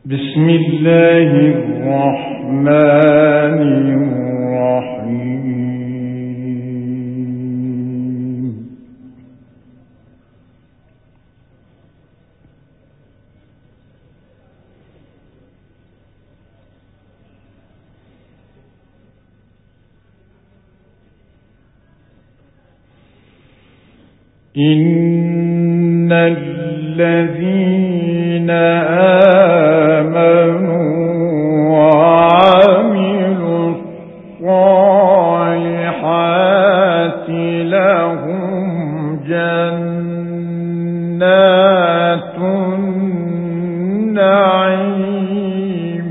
بسم الله الرحمن الرحيم. إن الذين آمنوا وعملوا الصالحات لهم جنات النعيم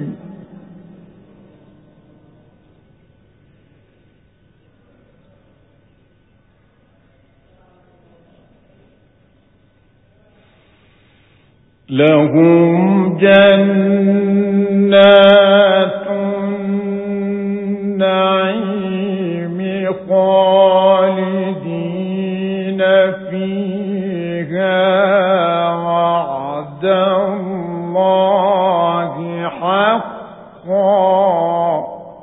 خالدين فيها وعد الله حقا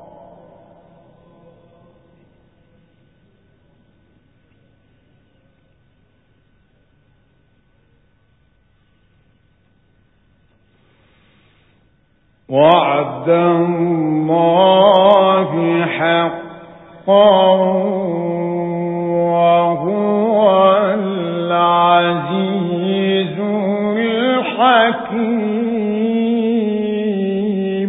وعد الله حقا وهو العزيز الحكيم.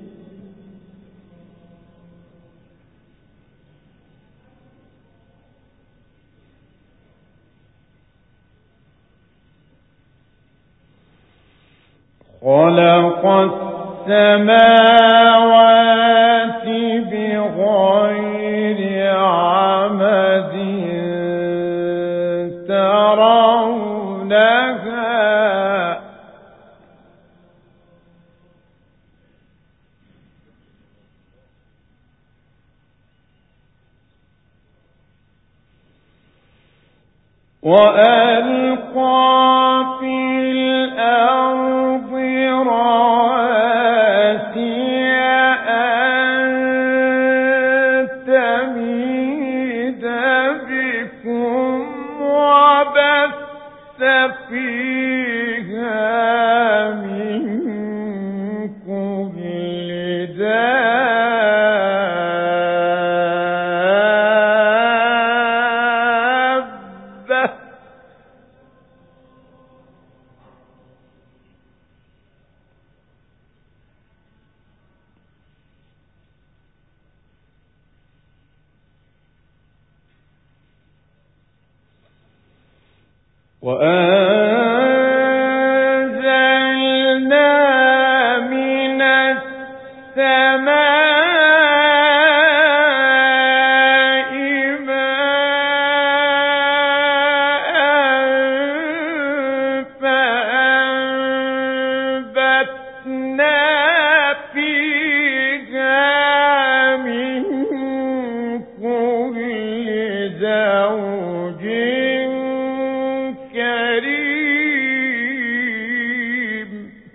خلق السماوات بغير عمد ترونها وألقى في الأرض رواسي أن تميد بكم وبث فيها من كل دابة وأنزلنا من السماء ماء فأنبتنا فيها من كل زوج كريم.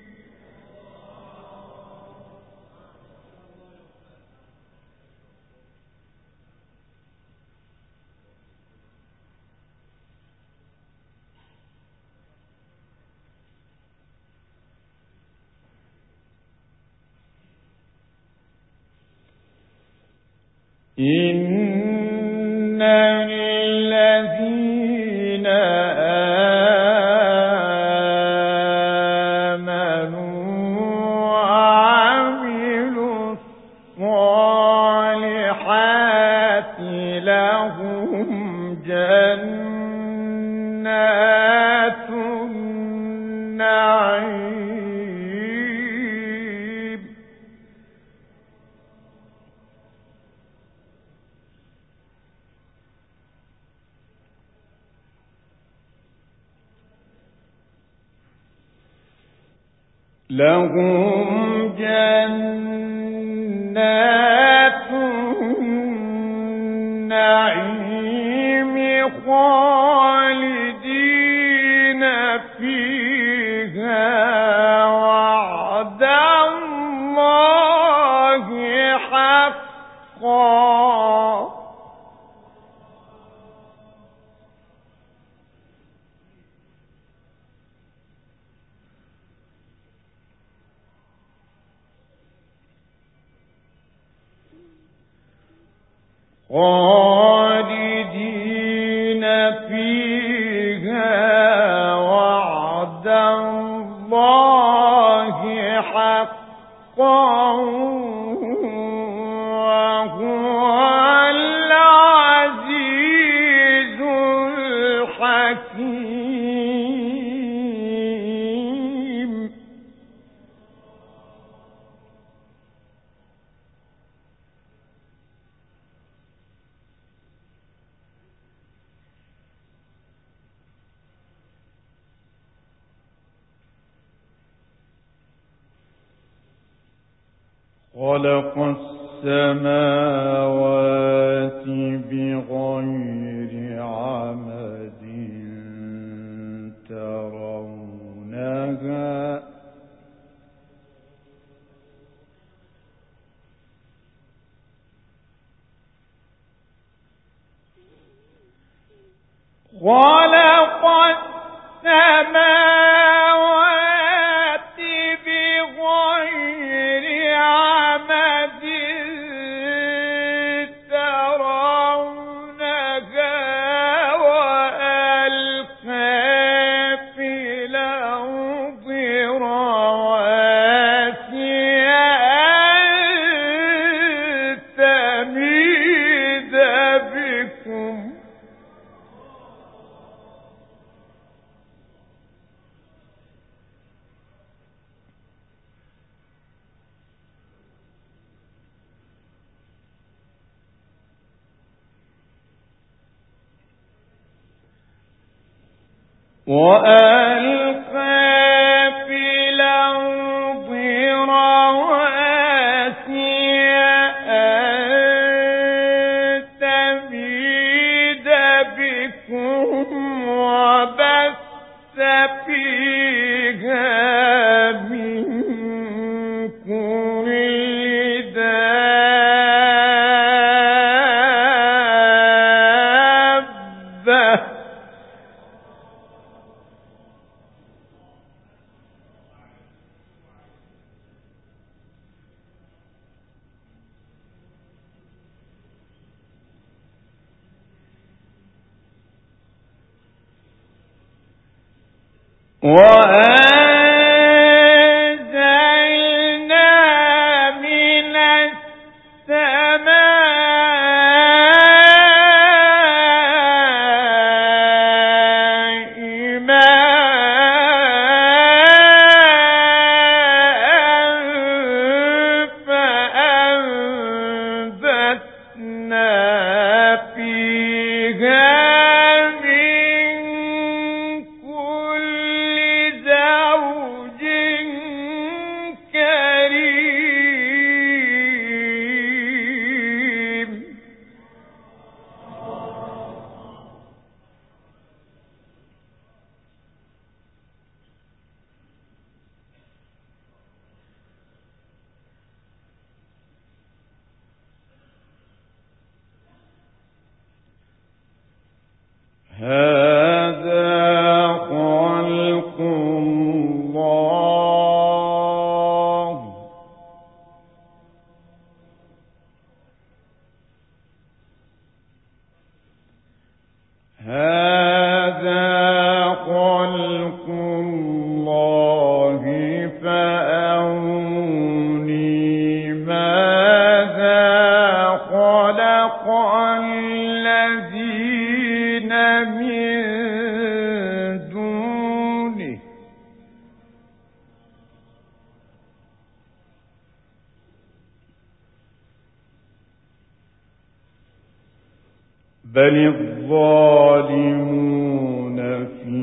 إن الذين آمنوا وعملوا الصالحات لهم جنات النعيم لهم جنات النعيم خالدين فيها وعد خالدين فيها وعد الله حقا وهو العزيز الحكيم. خلق السماوات بغير عمد ترونها خلق السماوات بغير عمد ترونها وألقى في الأرض رواسي أن تميد بكم وألقى في الأرض رواسي أن تميد بكم وبث فيها من كل دابة وأنزلنا من السماء ماء فأنبتنا فيها هذا خلق الله فأروني ماذا خلق الذين من دونه بل الظالمون في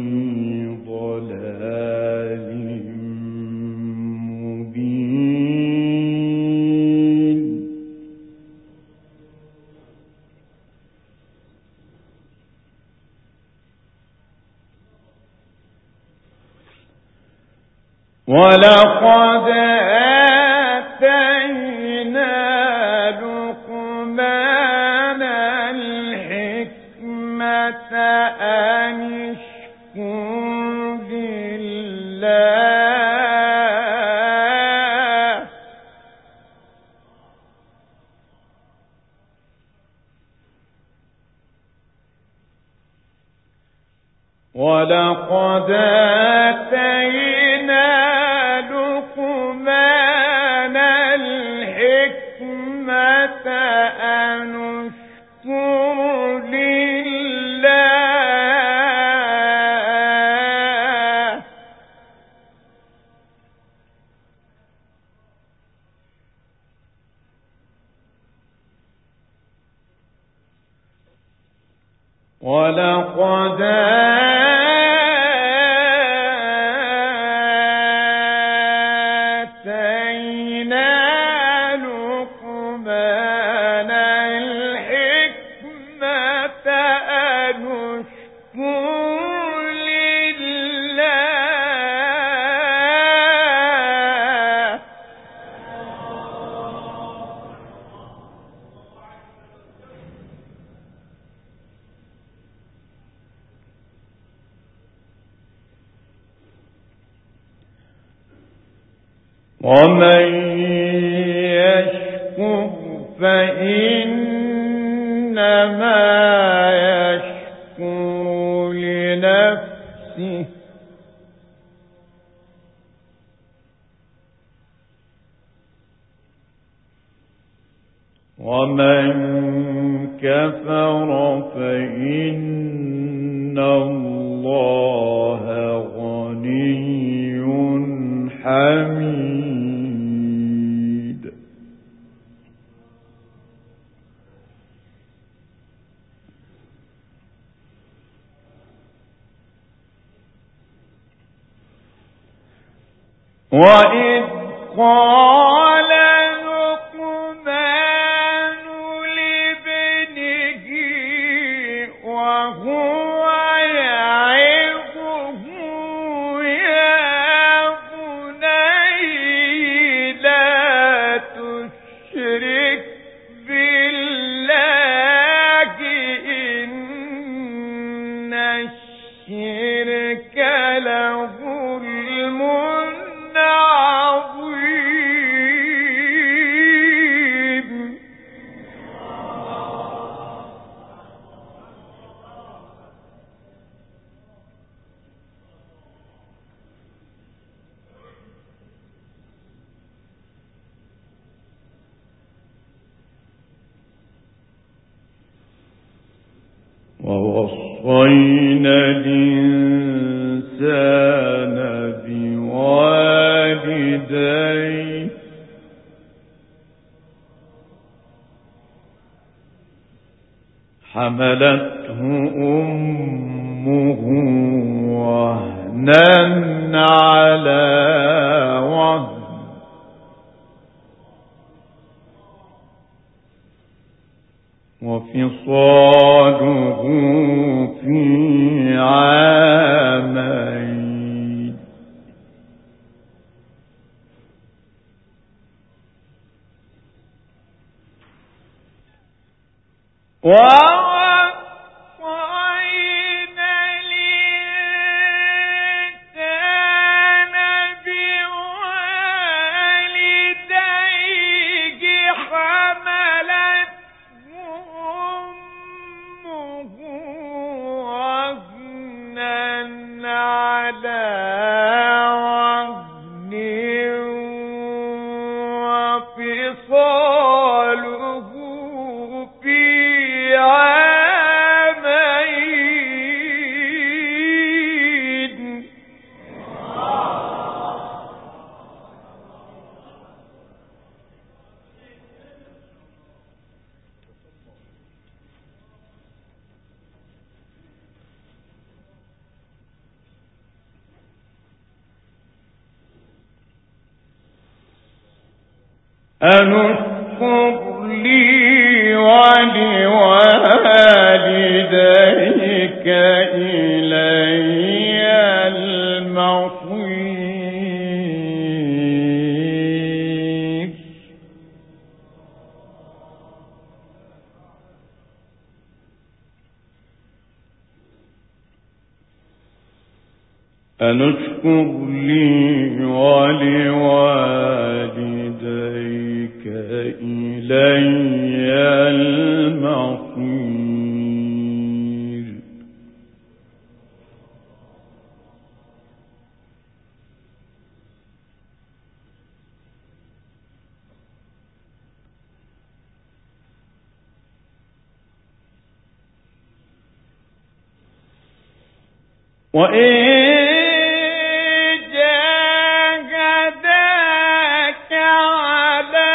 ضلال مبين. ولقد آتينا لقمان الحكمة أن اشكر لله آتينا لقمان الحكمة أن اشكر لله ولقد آتينا لقمان الحكمة أن اشكر لله ومن يشكر فإنما يشكر لنفسه ومن كفر فإن الله غني حميد وإذ قال لقمان لابنه وهو يعظه يا بني لا تشرك بالله إن الشرك لظلم عظيم ووصينا الإنسان بوالديه حملته أمه وهنا على وهن وفصاله في عامين ووصينا الإنسان بوالديه حملته أمه وهنا على وهن وفصاله في عامين أن اشكر لي ولوالديك إلي المصير أن اشكر لي ولوالديك إلي المصير جاهداك على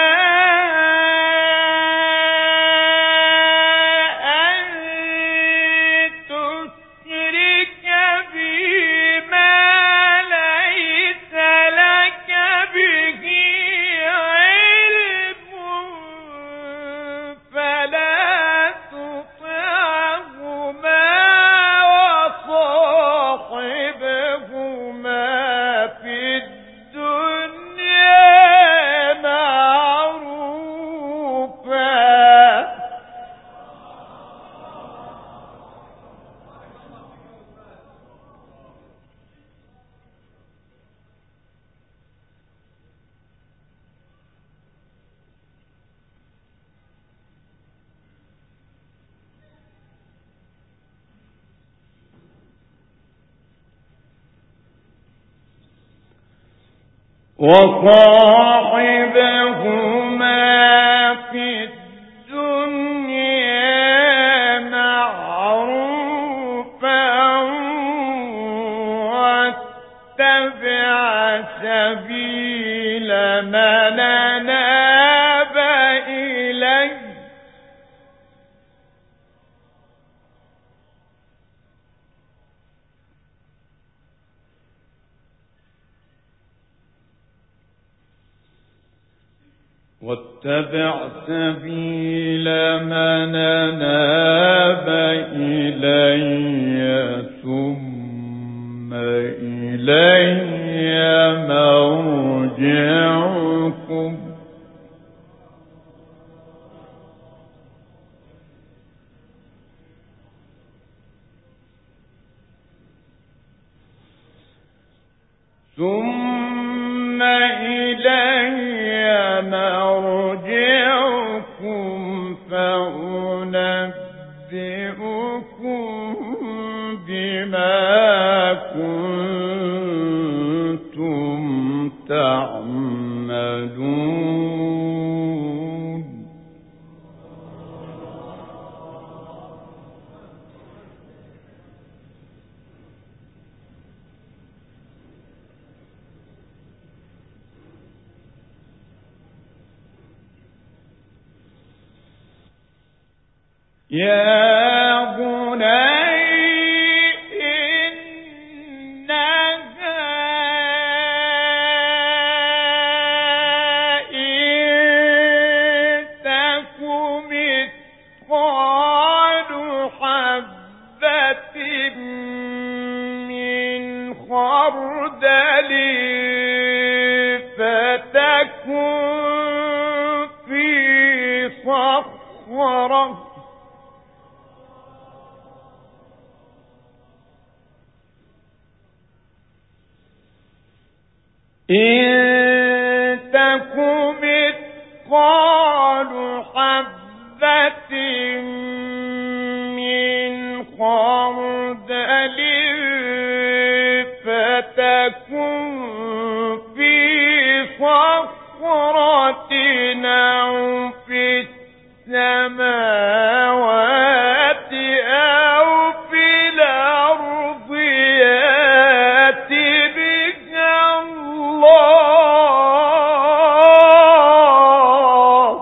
أن تشرك بي ما ليس لك به علم فلا تطعهما وصاحبهما في الدنيا معروفا. وصاحبهما في الدنيا معروفا واتبع سبيل من أناب إلي ثم إلي مرجعكم فأنبئكم بما كنتم تعملون. يا بني إنها إن تك مثقال حبة من خردل فتكن في صخرة إن تك مثقال حبة من خردل فتكن في صخرة أو في السماوات أو في الأرض يأت بها الله.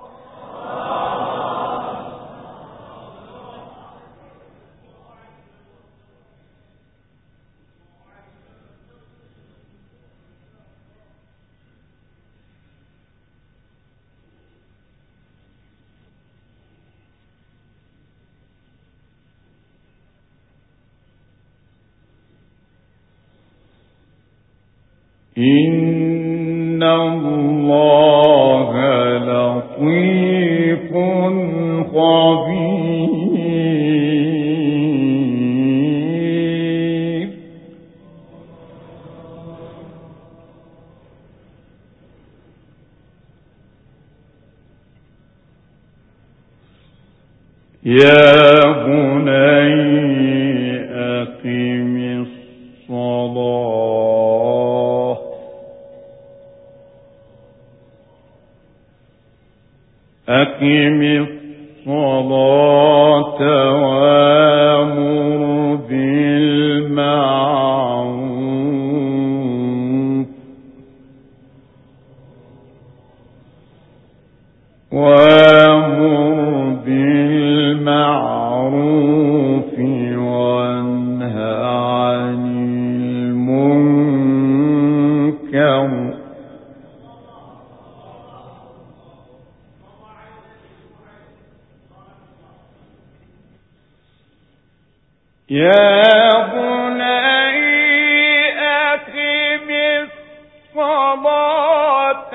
إن الله لطيف خبير. يا بني أقم الصلاة أقم الصلاة وأمر بالمعروف يذكر يا بني أقم الصلاة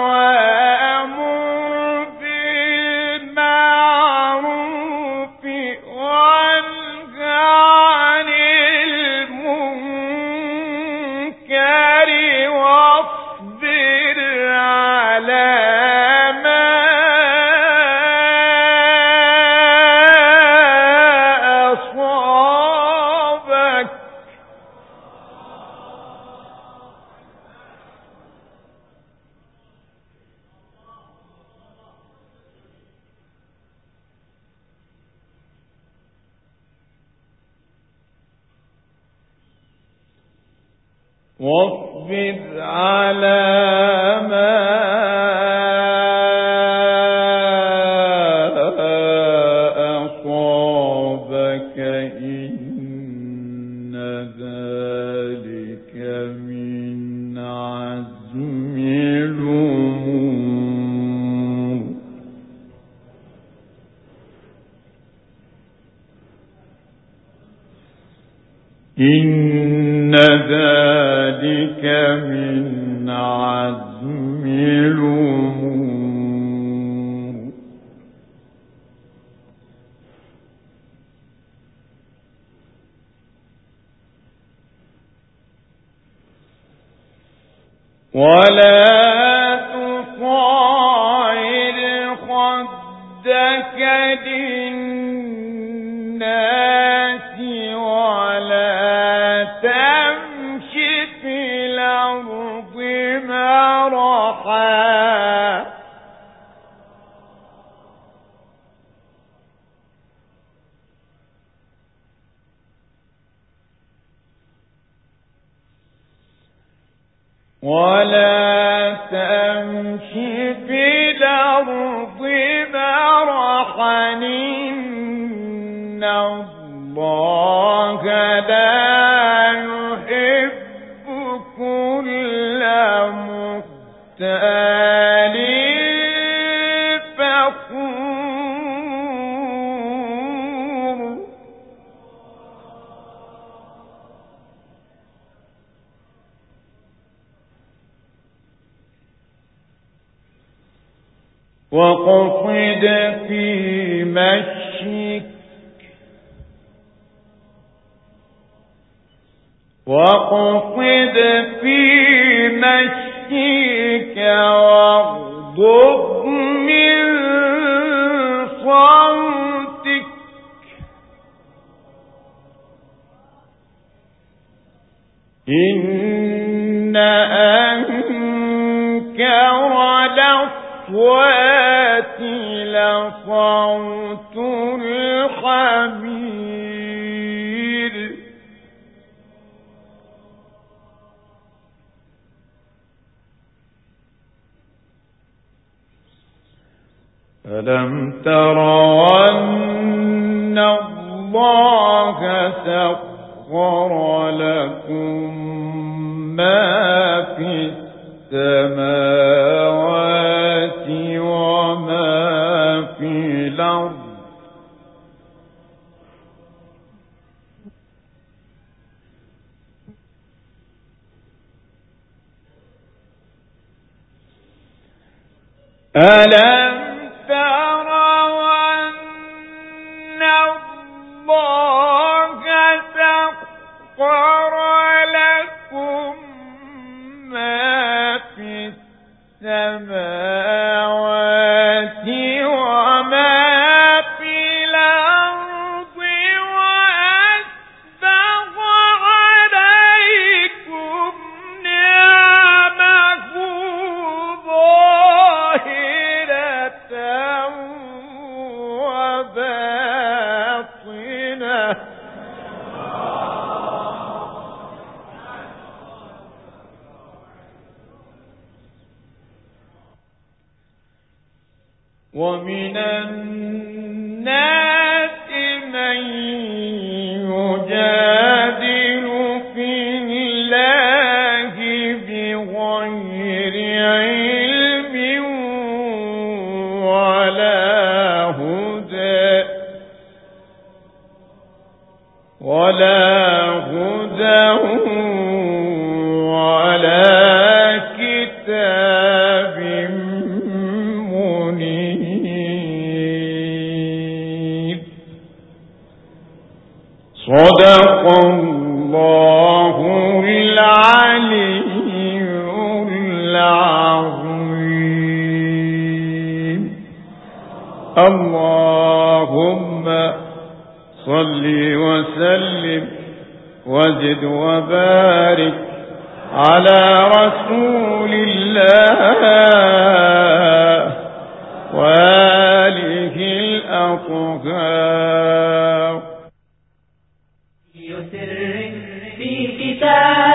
وأمر بالمعروف وانه عن المنكر واصبر على واصبر على ما أصابك إن ذلك من عزم الأمور إن ذلك من عزم الأمور ولا تصعر خدك للناس ولا تمش في الأرض مرحا ولا تمش في الأرض مرحا إن الله لا يحب كل مختال فخور واقصد في مشيك واغضض من صوتك إن أنكر الأصوات لصوت الحمير ألم تروا أن الله سخر لكم ما في السماوات وما في الأرض ألم تروا أن الله سخر لكم ما في السماوات وما في الأرض وأسبغ عليكم نعمه ظاهرة وباطنة ومن الناس من يجادل في الله بغير اللهم صل وسلم وزد وبارك على رسول الله وآله الأطهار. يسر في كتاب